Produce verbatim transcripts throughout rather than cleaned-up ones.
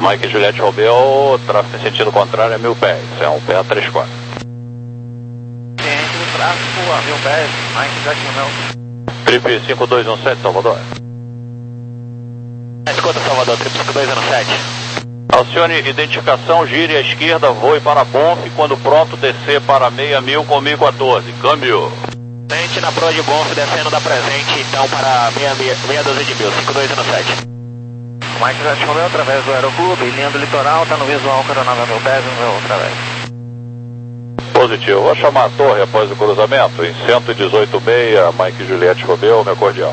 Mike Juliette Romeu, tráfego em sentido contrário é mil pés, é um P A trinta e quatro. Ciente do tráfego a mil pés, Mike Juliette Romeu. Trip cinco dois um sete, Salvador. Escuta, Salvador, Trip cinco dois um sete. Acione identificação, gire à esquerda, voe para Bonf, quando pronto descer para seis mil com mil e quatorze, câmbio. Ciente na proa de Bonf, descendo da presente, então para meia dúzia de mil, cinco dois um sete. O Mike Juliette Romeu através do Aeroclube, linha do litoral, está no visual, coronava mil pés, no meu através. Positivo, vou chamar a torre após o cruzamento, em cento e dezoito vírgula seis, Mike Juliette Romeu, meu cordial.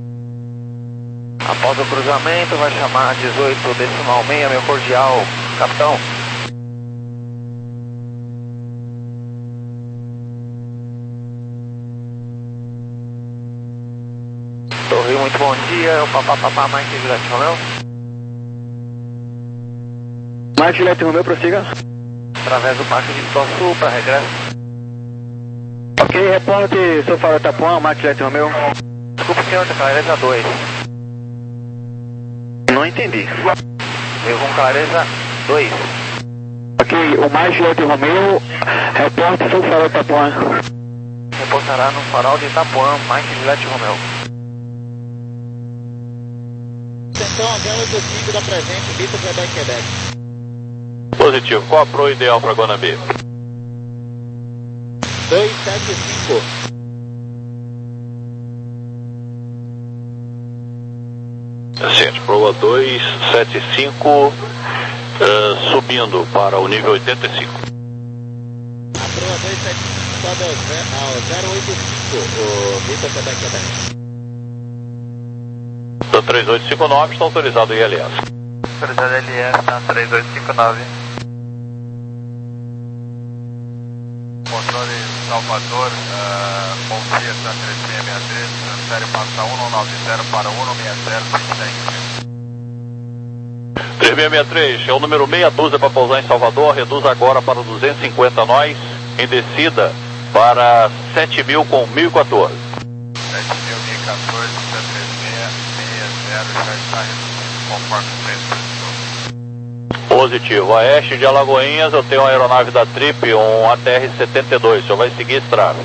Após o cruzamento, vai chamar dezoito decimal seis, meu cordial, capitão. Torre, muito bom dia, o papapá, Mike Juliette Romeu. Mike Juliette Romeu, prossiga. Através do Parque de Iguaçu, para regresso. Ok, reporte, sou Fábio Tapuã, Mike Juliette Romeu. Desculpa, senhor, tá clareza dois. Não entendi. Veio com clareza dois. Ok, o Mike Juliette Romeu, reporte, sou Fábio Tapuã. Reportará no farol de Itapuã, Mike Juliette Romeu. Atenção, avião oito cinco da presente, Vitor Quebec, Quebec. Positivo, qual a proa ideal para Guanambi? dois sete cinco. Ciente, proa dois sete cinco, uh, subindo para o nível oitenta e cinco. A proa dois sete cinco sobe ao zero oito cinco, o Vitor Quebec, Quebec. Da três oito cinco nove está autorizado o I L S. Autorizado L S, tá três oito cinco nove. Controle Salvador, uh, bom dia, está três seis seis três, transfere passa um nove zero para um seis zero, três seis seis três, é o número meia dúzia para pousar em Salvador, reduz agora para duzentos e cinquenta nós, em descida para sete mil com mil e quatorze. sete mil, mil e quatorze, três seis seis zero, já está reduzindo conforme o preço. Positivo, a este de Alagoinhas eu tenho uma aeronave da Trip, um A T R setenta e dois, o senhor vai seguir esse tráfego.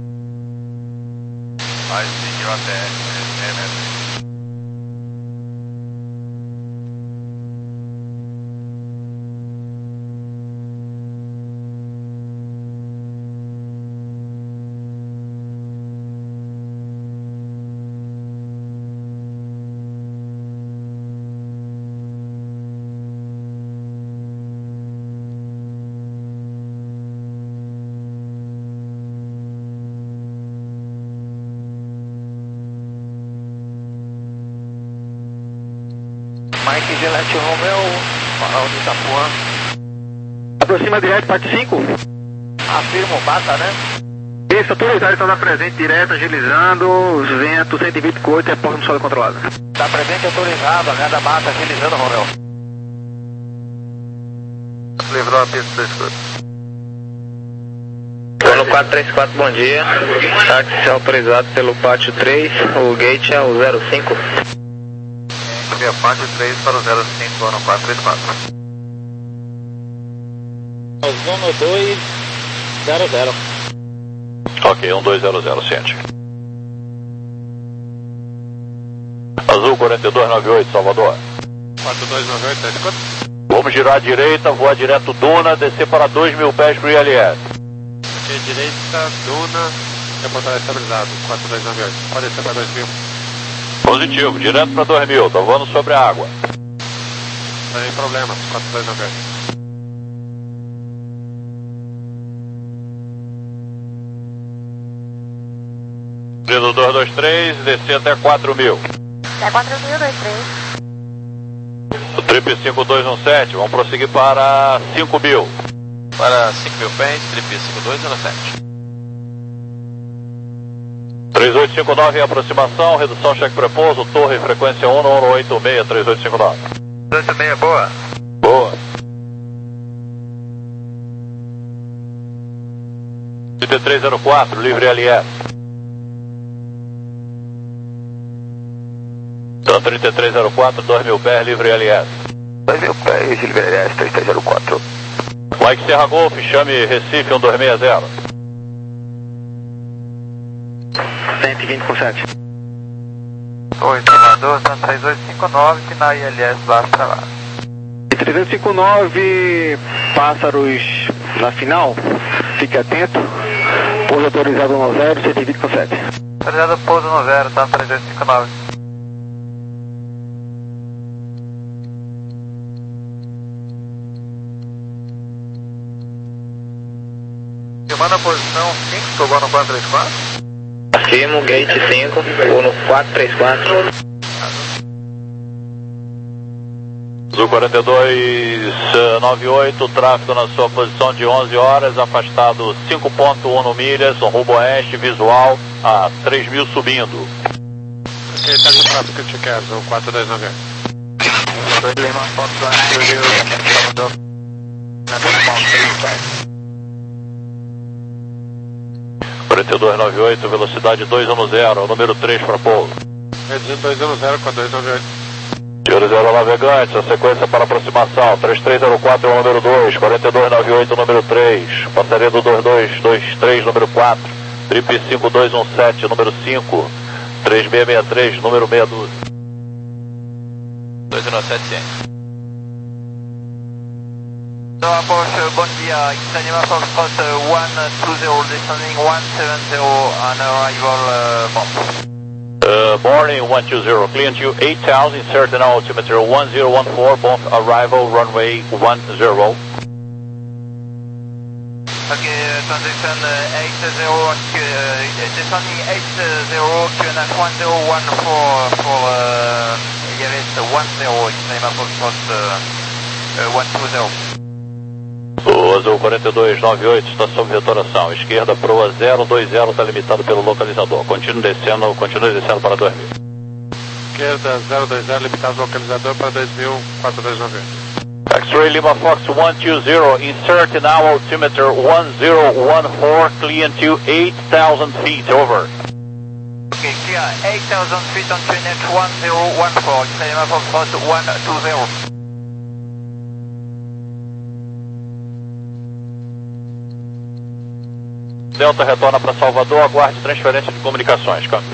Vai seguir o A T R três seis seis três. Mike Juliette Romeu, farol de Itapuã. Aproxima direto, parte cinco. Afirmo, bata, né? Isso, autorizado, está na presente, direto, agilizando, os ventos, cento e vinte e oito, reporte no solo controlado. Tá presente autorizado, a renda bata, agilizando, Romeu. Livrou a pista do escuro. Polo quatro três quatro, bom dia. Táxi autorizado pelo pátio três, o gate é o zero cinco. Via pátio três para o zero cinco, ano quatro três quatro. Ozono dois zero zero. Ok, um dois zero zero, ciente. Azul quarenta e dois noventa e oito, Salvador. quatro dois nove oito, tá escuta? Vamos girar à direita, voar direto Duna, descer para dois mil pés para o I L S. Aqui à direita, Duna, reportagem estabilizado, quatro dois nove oito. Pode descer para dois mil. Positivo, direto para dois mil, tô voando sobre a água. Não tem problema, quatro dois nove oito. Lido dois dois três, descer até quatro mil. Até quatro mil, dois três. O Trip cinco dois um sete, vamos prosseguir para cinco mil. Para cinco mil pés, Trip cinco dois um sete. três oito cinco nove em aproximação, redução cheque prepouso, torre frequência um um oito seis, três oito cinco nove. três oito seis, boa. Boa. trinta e três zero quatro, livre L S. Então trinta e três zero quatro, dois mil pés, livre L S. dois mil pés, Silver L S três três zero quatro. Mike Serra Golf, chame Recife um dois seis zero. cento e vinte com sete. Oi, Salvador, Santa três oito cinco nove, final I L S lá para lá. trezentos e cinquenta e nove, pássaros na final, fique atento. Pouso autorizado no zero, cento e vinte com sete. Autorizado pouso no zero, tá? três oito cinco nove. Filmando a posição cinco, tocou no quatro três quatro. Afirmo, gate cinco, vou no quatro três quatro. Azul quarenta e dois noventa e oito, tráfego na sua posição de onze horas, afastado cinco ponto um milhas, rumo oeste, visual a três mil subindo. Ok, tá com tráfego que quer, Azul quatro dois nove oito. Lima, Fox one, zero, Salvador. quarenta e dois noventa e oito, velocidade duzentos, número três para pouso. Reduzindo duzentos com dois nove oito. Senhores aeronavegantes, a sequência para aproximação, três três zero quatro é o número dois, quarenta e dois noventa e oito número três, passaria do dois dois dois três número quatro, trip cinco dois um sete número cinco, três seis seis três número meia dúzia. dois zero sete cem. Então, Porsche, bom dia, Itanima Foxtrot one two zero, descending one seven zero on arrival uh, bomb. Uh, morning one two zero, clear to eight thousand, certain altimeter one zero one four, both arrival runway one zero. Okay, uh, transition uh, eight zero, uh, descending eight zero, Q N H one zero one four for uh, I L S one zero, Itanima Foxtrot uh, uh, one two zero. O Azul quarenta e dois noventa e oito está sob retoração. Esquerda, proa zero dois zero, está limitado pelo localizador. Continue descendo, continue descendo para dois mil. Esquerda, zero dois zero, limitado localizador para dois mil, quatro dois nove oito. X-Ray Lima Fox one two zero, insert now altimeter one zero one four, clear to eight thousand feet, over. Okay, clear, eight thousand feet on Q N H one zero one four, Lima Fox one two zero. Delta retorna para Salvador, aguarde transferência de comunicações, câmbio.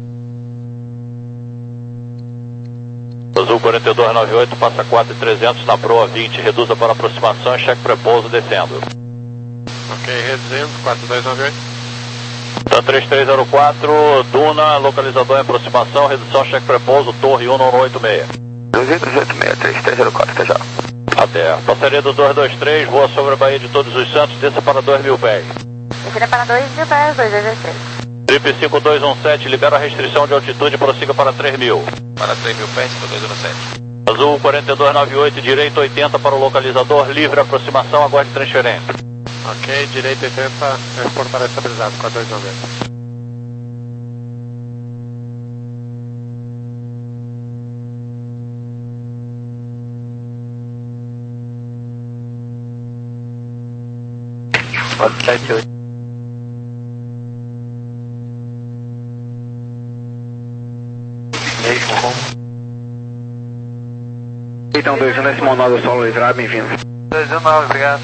Azul quarenta e dois noventa e oito, passa quatro trezentos na proa vinte, reduza para aproximação e cheque prepouso descendo. Ok, reduzindo, quatro dois nove oito. Tá três três zero quatro, Duna, localizador em aproximação, redução, cheque prepouso, torre um nove oito seis. duzentos e oito seis, três três zero quatro, até já. Até. Passaria do dois dois três, voa sobre a Baía de Todos os Santos, desça para dois mil pés. Descida para dois mil pés, dois dois dois três. Trip cinco dois um sete, libera a restrição de altitude e prossiga para três mil. Para três mil pés, cinco dois um sete. Azul quarenta e dois noventa e oito, direito oitenta para o localizador, livre aproximação, aguarde transferência. Ok, direito oitenta, transporte para estabilizado, quatro dois nove oito. sete oito. Então, dois um décimo nove, solo livrado, bem-vindo. dois um nove, obrigado.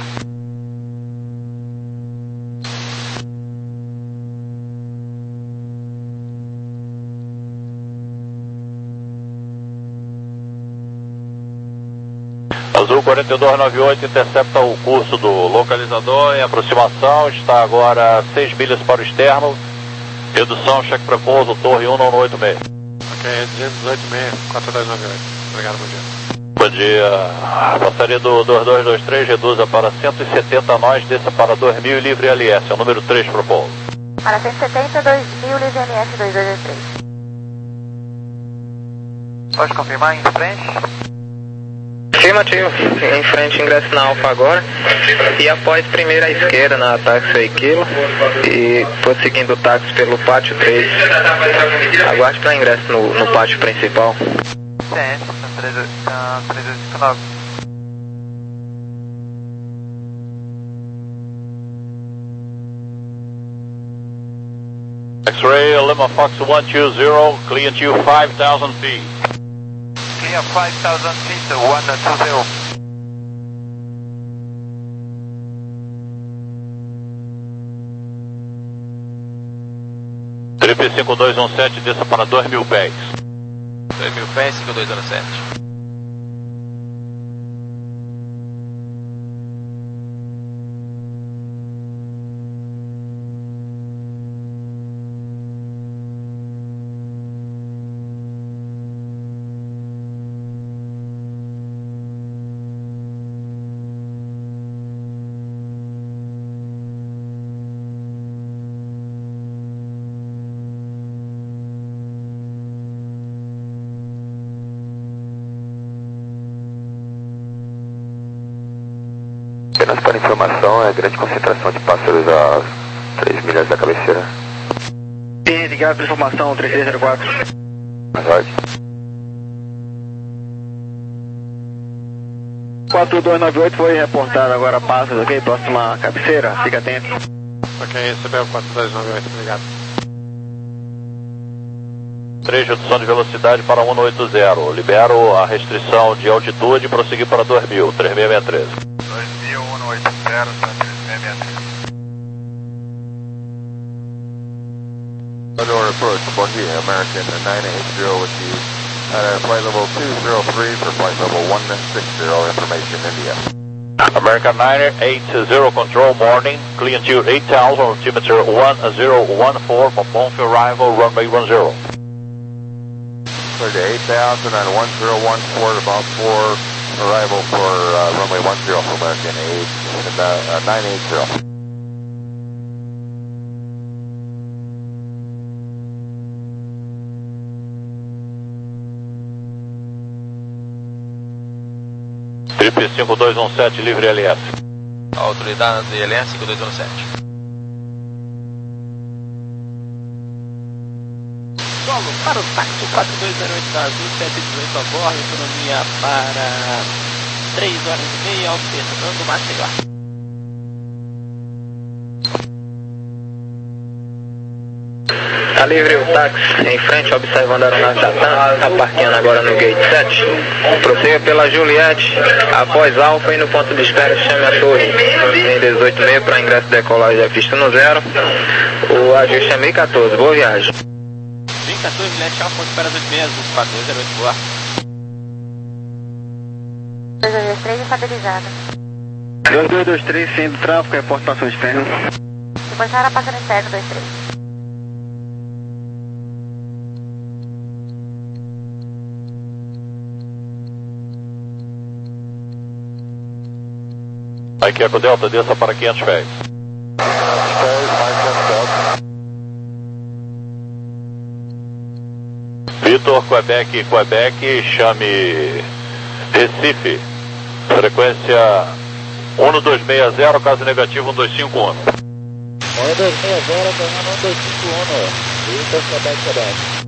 Azul quarenta e dois noventa e oito, intercepta o curso do localizador em aproximação, está agora seis milhas para o externo, redução, cheque prepouso, torre um nove oito seis. Ok, duzentos e dezoito seis, quatro dois nove oito. Obrigado, bom dia. Bom dia, passaria do dois dois dois três, reduza para cento e setenta nós, desça para dois mil e livre L S, é o número três para pouso. Para cento e setenta, dois mil, livre L S dois dois dois três. Pode confirmar em frente? Afirmativo, em frente ingresso na Alfa agora e após primeira à esquerda na taxi Kilo e prosseguindo o táxi pelo pátio três, aguarde para ingresso no, no pátio principal. Ciência, três oito cinco nove. X-Ray Lima Fox one two zero, clear to five thousand feet. clear five thousand feet, one two zero. Trip cinco dois um sete, desça para dois mil pés. dois mil pés, cinco dois zero sete. Apenas para informação, é grande concentração de pássaros a três milhas da cabeceira. Sim, ligado para informação, três três zero quatro. Mais ordem. quatro dois nove oito foi reportado agora pássaros, ok? Próxima cabeceira, fica atento. Ok, recebeu quatro dois nove oito, obrigado. três, redução de velocidade para um oito zero. Libero a restrição de altitude e prosseguir para dois mil, três seis seis três. dois mil, um oito zero, três seis seis três. Underwater approach, Bon Dia, American nine eight zero with you at flight level two zero three for flight level one six zero, information India. American nine eight zero control, morning, clear to eight thousand, altimeter one zero one four, for Bonfim arrival, runway one zero. Clear to eight thousand and one zero one four, about four, arrival for uh, runway one zero for American eight, uh, nine eight zero. Trip cinco dois um sete, livre L S. Autoridade de L S cinco dois um sete. Solo para o táxi quatro dois zero oito Brasil, sete dezoito a bordo, economia para três horas e meia, alternando Maceió. Tá livre o táxi em frente, observando a aeronave da TAM, tá parqueando agora no gate sete. Prossiga pela Juliette, após Alfa e no ponto de espera chame a torre em dezoito e meia para ingresso e decolagem da pista no zero. O ajuste é mil e quatorze, boa viagem. mil e quatorze, Juliette, Alfa, ponto de espera dois seis seis, quatro dois zero oito, boa. dois dois dois três, estabilizado. dois dois dois três, sendo tráfego, reportação externa. Depois para passando externo, dois três. Aqui é com o Delta, desça para quinhentos pés. Vitor, Quebec, Quebec, chame Recife, frequência um dois seis zero, caso negativo um dois cinco um. um dois seis zero, ganhando um dois cinco um, Vitor, Quebec, Quebec.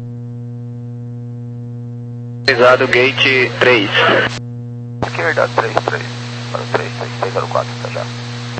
Avisado gate três. Esquerda, três três, para o três três seis zero quatro, tá já.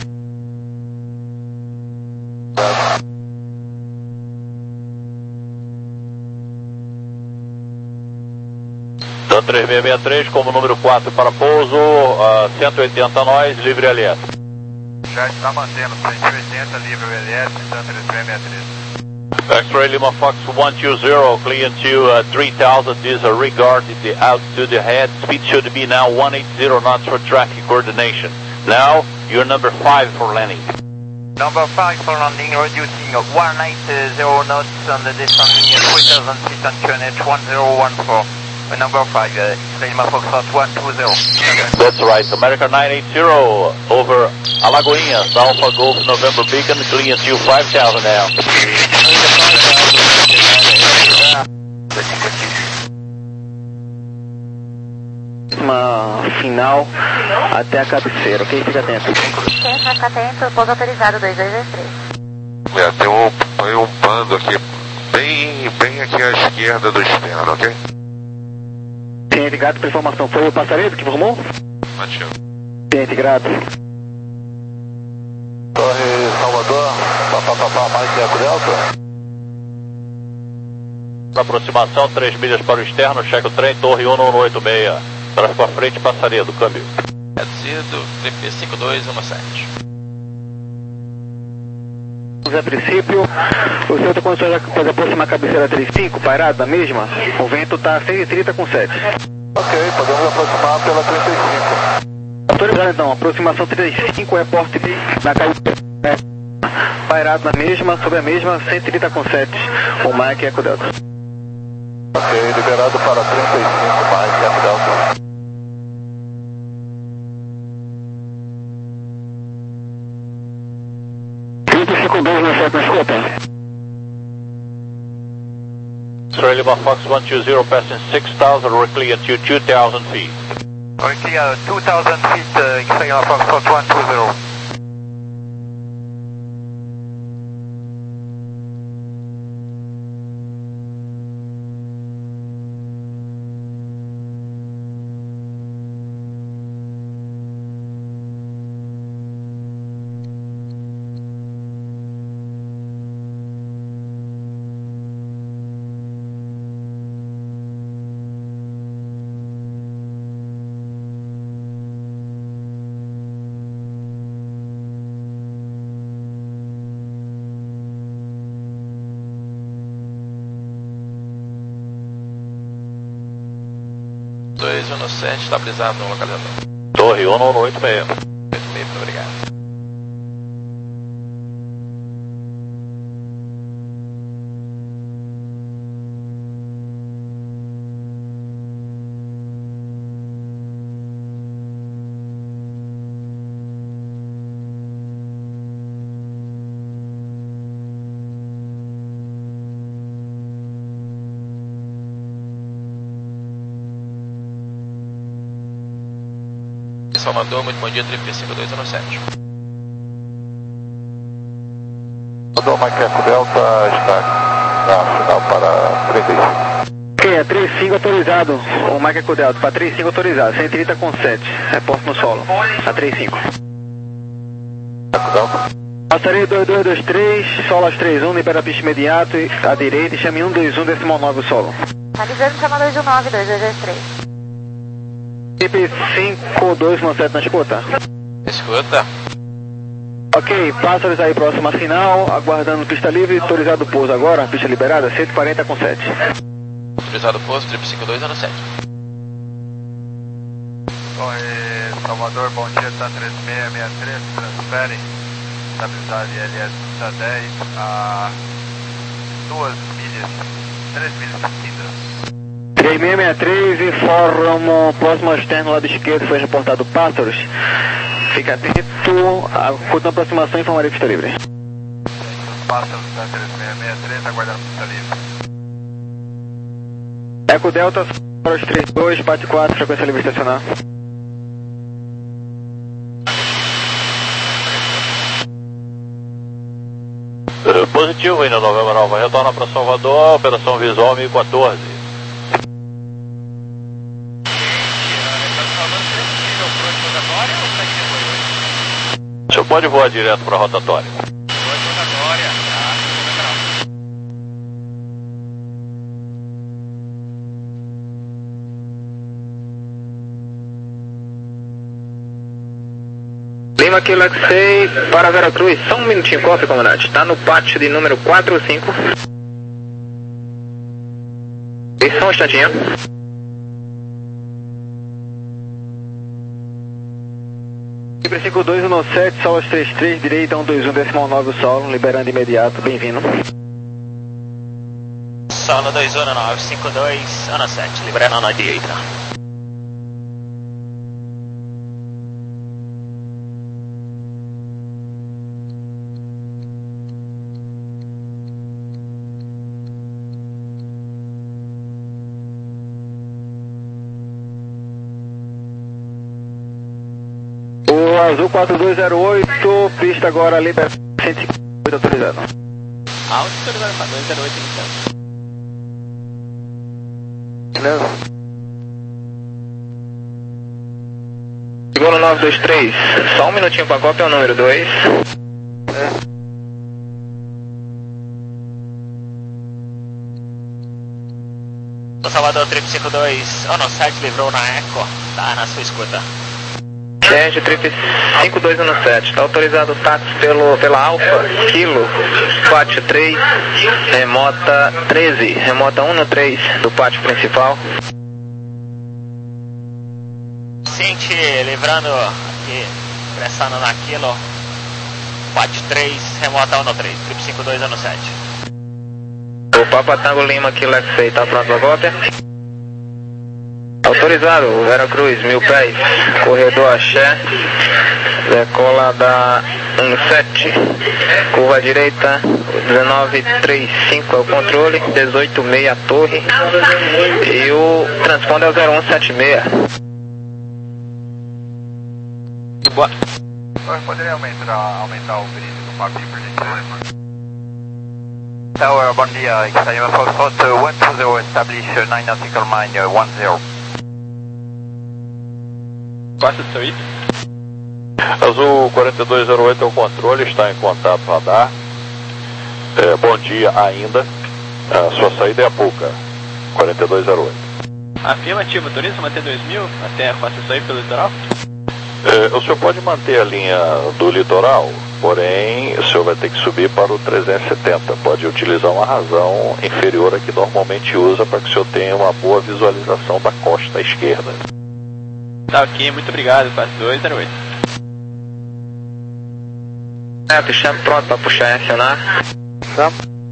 Dan três seis seis três, como número quatro para pouso, uh, cento e oitenta nós, livre L S. Já está mantendo cento e oitenta, livre L S, Dan três seis seis três. X-Ray Lima Fox one two zero, clear to uh, three thousand, disregard the altitude ahead, speed should be now one eighty knots for traffic coordination. Now, you're number five for landing. Number five for landing, reducing one eighty knots on the descending three thousand feet on Q N H one zero one four. Number five, uh, X-Ray Lima Fox one two zero. That's right, America nine eighty, over Alagoinhas, Alpha Golf November Beacon, clear to five thousand now. Uma final até a cabeceira, ok? Fica atento. Quem vai ficar atento, pouso autorizado, dois dois dois três. É, tem um, tem um bando aqui, bem, bem aqui à esquerda do externo, ok? Sim, ligado para informação. Foi o passaredo que informou? Matinho. Sim, integrado. Torre Salvador, papapá, mais tempo Delta. Para aproximação, três milhas para o externo, cheque o trem, torre um um oito seis. Traz para frente, passaria do câmbio. Reduzido, trip cinco dois um sete. A princípio, o senhor está começando a fazer aproximar a cabeceira trinta e cinco, parado na mesma, o vento está cento e trinta com sete. Ok, podemos aproximar pela trinta e cinco. Autorizado então, aproximação trinta e cinco, reporte na cabeceira, parado na mesma, sobre a mesma, cento e trinta com sete, o Mike Eco Delta. Ok, liberado para trinta e cinco, Mike Eco Delta. trinta e cinco dois um sete na escuta. Australia Lima Fox one two zero, passing six thousand, directly into two thousand feet. Directly uh, two thousand feet, uh, Australia Lima Fox one two zero. dois um sete, estabilizado no localizador. Torre um um oito seis. oito seis, muito obrigado. Salvador, muito bom dia, trip cinco dois um sete. O Mike Eco Delta está na final para trinta e cinco. Ok, é trinta e cinco autorizado, o Mike Eco Delta, para trinta e cinco autorizado, cento e trinta com sete, reporte no solo, a trinta e cinco. Eco Delta. Passaria dois dois dois três, solo às trinta e um, libera a pista imediato, à direita e chame um dois um decimal nove o solo. Avisando, chama dois um nove, dois dois dois três. Trip cinco dois um sete na escuta. Escuta. Ok, pássaros aí próxima final, aguardando pista livre, autorizado o pouso agora, pista liberada, cento e quarenta com sete. Autorizado o pouso, trip cinco dois um sete. Torre Salvador, bom dia, tá três seis seis três, transfere, estabilidade L S tá dez a duas milhas, três milhas seguidas. três seis seis três, informo próximo ao externo, lado esquerdo, foi reportado pássaros. Fica atento, a curta aproximação e informarei pista livre. Pássaros da três seis seis três, aguardando pista livre. Eco Delta, para os trinta e dois, parte quatro, frequência livre estacionar. Positivo, ainda Novembro Nova, retorna para Salvador, operação visual mil e quatorze. O senhor pode voar direto para a rotatória. Rotatória, tá? Lima Kilo X-Ray para Veracruz, só um minutinho, coffee, comandante. Está no pátio de número quatro cinco. E só um instantinho. Libre cinco dois um sete, solo às trinta e três, direita um dois um decimal nove o solo, liberando imediato, bem-vindo. Solo dois um nove cinco dois um sete, liberando na direita. O azul quatro dois zero oito, pista agora liberada, cento e cinquenta e oito autorizado. Alto autorizado para dois zero oito então. Beleza? Golo nove dois três, só um minutinho para a cópia, é o número dois. O Salvador trip cinco dois, oh não, sete livrou na Eco, tá na sua escuta. Sérgio trip cinco dois um sete, está autorizado o táxi pelo, pela Alfa, Kilo, pátio três, remota treze, remota um no três do pátio principal. Sente livrando aqui, pressando na Kilo, pátio três, remota um no três, trip cinco dois um sete. O Papa Tango Lima Kilo X seis, está pronto a cópia? Autorizado, Vera Cruz, mil pés, corredor Axé, decola da um sete, curva direita, dezenove trinta e cinco é o controle, dezoito seis a torre, e o transponder é o zero um sete seis. Boa. Poderia aumentar, aumentar o brilho do papinho, por gentileza? Tower, bom dia, Xayama Foxtrot um dois zero, establish nine nautical mile um zero. Qual é o seu item? Azul quarenta e dois zero oito é o controle, está em contato radar. É, bom dia ainda. A sua saída é a Puca, quarenta e dois zero oito. Afirmativo, autoriza manter dois mil até a faça sair pelo litoral? É, o senhor pode manter a linha do litoral, porém o senhor vai ter que subir para o trezentos e setenta. Pode utilizar uma razão inferior a que normalmente usa para que o senhor tenha uma boa visualização da costa esquerda. Tá ok, muito obrigado, quatro dois zero oito. É, puxando pronto para puxar e acionar. Tá.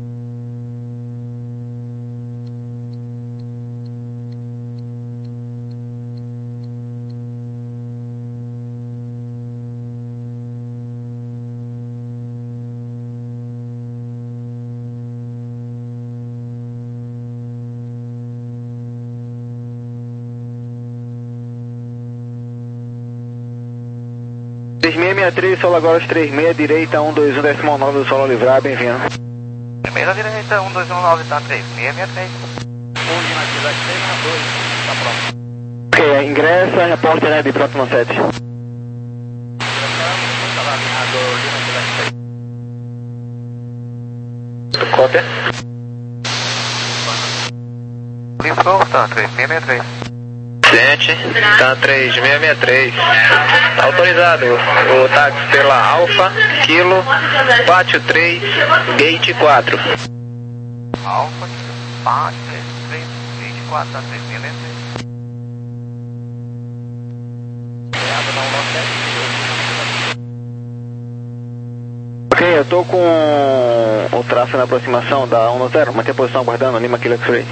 três seis seis três, solo agora três seis, direita um dois um, decimal nove do solo livrar, bem-vindo. Primeira direita, um dois um nove, tá três seis seis três. Um Lima Kilo X seis na dois, tá pronto. Ok, ingressa, repórter né, de pronto no sete. Cópia. Livrou, tá três seis seis três. Gente, tá três seis seis três. Autorizado o táxi pela Alfa, Kilo, pátio três, gate quatro. Alfa, pátio três, gate quatro, tá três seis seis três. Ok, eu tô com o tráfego na aproximação da um zero, mantém a posição aguardando, Lima Kilo X-Ray.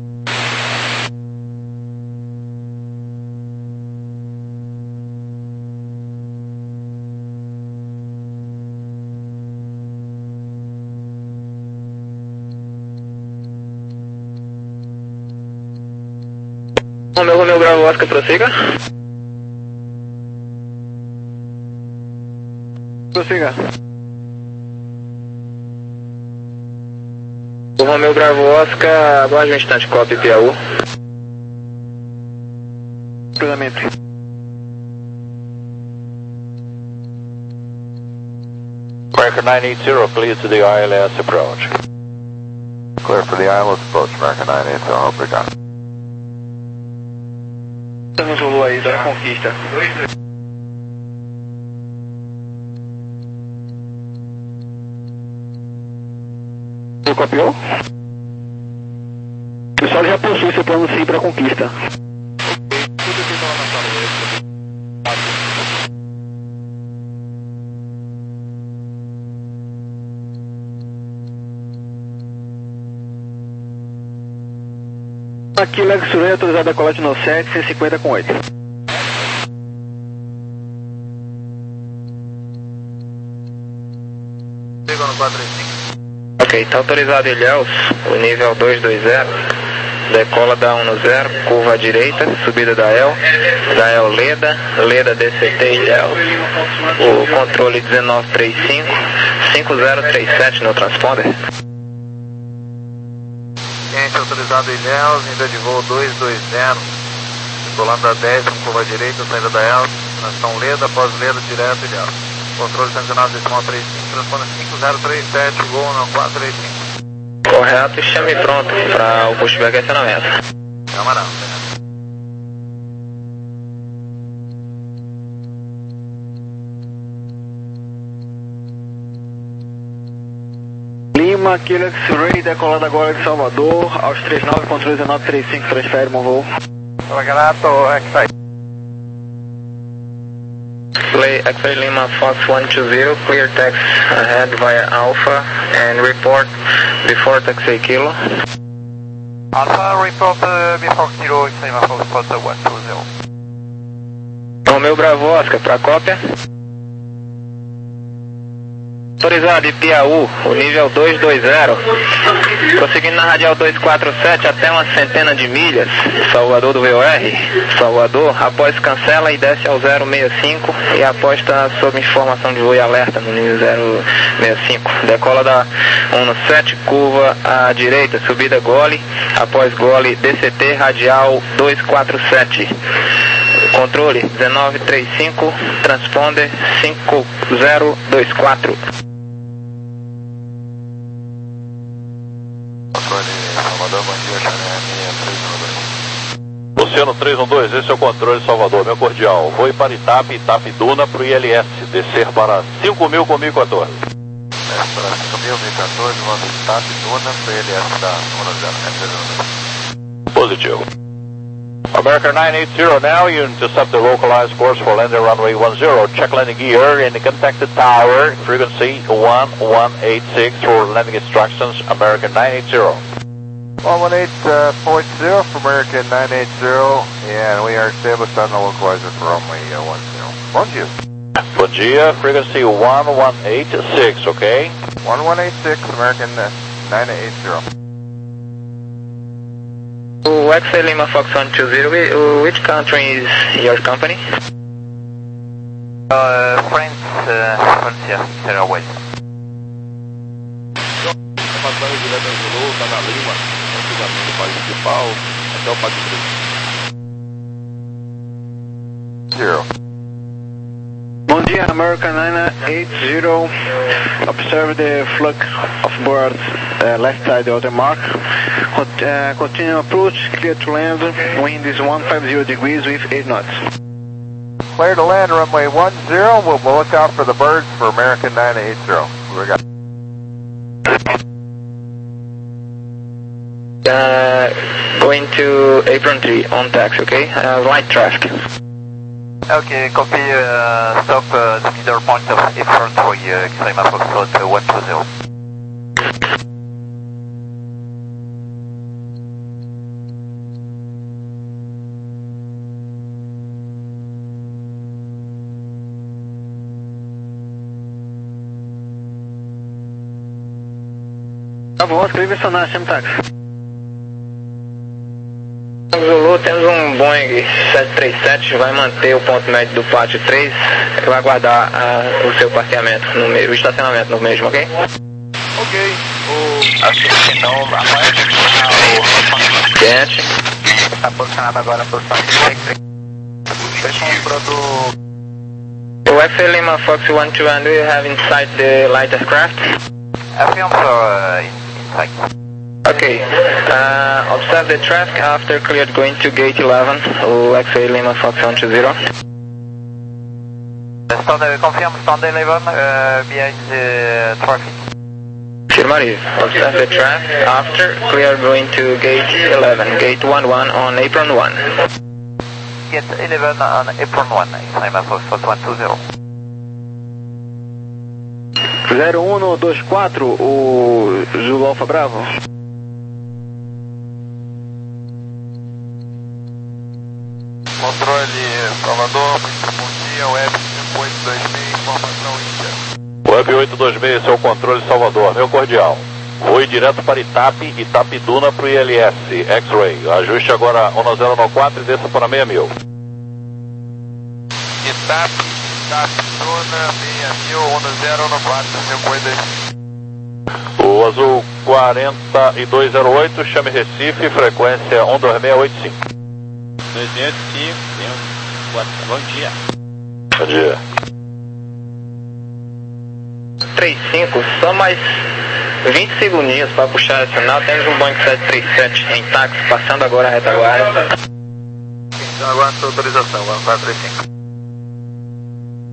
Romeu, Romeu, Bravo, Oscar, prossiga. Prossiga. O Romeu, Bravo, Oscar, aguarde um instante, copy P A U. Plenamente. American nine eight zero, clear to the I L S approach. Clear for the I L S approach, American nine eight zero, obrigado. No Zulu aí, da Conquista. Você copiou? O pessoal já possui seu plano sim para Conquista. Aqui, Lex Suray, autorizado a colete no sete, cento e cinquenta com oito. Chegou no quatro três cinco. Ok, tá autorizado Ilhéus, o nível dois dois zero, decola da um zero, curva à direita, subida da El, da El Leda, Leda D C T Ilhéus, o controle dezenove trinta e cinco, cinco zero três sete no transponder. Gente, autorizado Ilhéus, nível de voo dois dois zero, decolando da dez, com curva à direita, saída da El, transição Leda, após Leda, direto Ilhéus. Controle sancionado decimal trinta e cinco, transponder cinco zero três sete, voo no quatro três cinco. Correto, chame pronto para o pushback e acionamento. Camarão. Lima, Kilo X-Ray, decolado agora de Salvador, aos trinta e nove, controle dezenove trinta e cinco, transfere, bom voo. Laganato, X-Ray. Play X-Ray Lima Fox one two zero, clear taxi ahead via Alpha and report before taxi Kilo. Alpha, report uh, before Kilo, X-Ray Lima Fox one two zero. Romeu Bravo Oscar, para cópia. Autorizado de Piauí, o nível dois dois zero, prosseguindo na radial dois quatro sete até uma centena de milhas, Salvador do V O R, Salvador, após cancela e desce ao zero seis cinco e após está sob informação de voo e alerta no nível zero seis cinco, decola da um sete, curva à direita, subida gole, após gole D C T radial dois quatro sete. Controle dezenove trinta e cinco, transponder cinco zero dois quatro. Salvador, bom dia, Oceano três um dois, esse é o controle de Salvador, meu cordial. Vou para Itap, Itap Duna para o I L S, descer para cinco mil com mil e quatorze. É, para cinco mil, mil e quatorze, vamos Itap Duna para o I L S da um zero. Positivo. American nine eight zero now, you intercept the localized course for landing runway one zero. Check landing gear and contact the tower, frequency one one eight six for landing instructions, American nine eight zero. one one eight point zero for American nine eight zero, and we are established on the localizer for runway uh, one zero. Bom dia. Bom dia, frequency one one eight six, okay? one one eight six, American nine eight zero. X-Ray Lima Fox one two zero, which country is your company? Uh, France, uh, Frontier Airways. Passando direto ao Zulu, está na Lima, antigamente o país principal, até o País Zero. Bom dia, American nine eight zero. Observe the flux of birds uh, left side of the mark. Cont uh, continue approach, clear to land. Wind is one fifty degrees with eight knots. Clear to land, runway one zero. We'll, we'll look out for the birds for American nine eight zero. We got. Uh, going to apron three on taxi, okay? Uh, light traffic. Okay, copy, uh, stop uh, the middle point of apron three, uh, X-Ray Lima Fox one two zero. Tá bom, escreve essa na chama táxi. Zulu, temos um Boeing sete três sete, vai manter o ponto médio do pátio três, vai aguardar uh, o seu parqueamento, no meio, o estacionamento no mesmo, ok? Ok. O... Ok, então agora o Gente. está posicionado agora por X-Ray. O X-Ray Lima Fox one two one, do you have inside the light aircraft? Avions are uh, in, inside. Okay, uh, observe the traffic after cleared going to gate eleven, o X-Ray Lima Fox one two zero. Stand, confirm stand eleven uh, behind the traffic. Affirmative, observe the traffic after cleared going to gate eleven, gate one one on apron one. Gate eleven on apron one, X-Ray Lima Fox one two zero. zero um dois quatro, o Zulu Alfa Bravo. Controle Salvador, bom dia, Web cinco oito dois seis, informação Índia. Web oito dois seis, esse é o controle de Salvador, meu cordial. Voe direto para Itap, Itap Duna para o I L S, X-Ray. Ajuste agora um zero nove quatro e desça para seis mil. Itap, Itap Duna, seis mil, um zero nove quatro, cinco oito dois seis. O azul quarenta e dois zero oito, chame Recife, frequência um dois seis oito cinco. dois zero cinco, bom dia. Bom dia. três cinco, só mais vinte segundinhos para puxar esse sinal. Temos um Boeing sete três sete em táxi, passando agora a retaguarda. Então agora a sua autorização, quatro três cinco.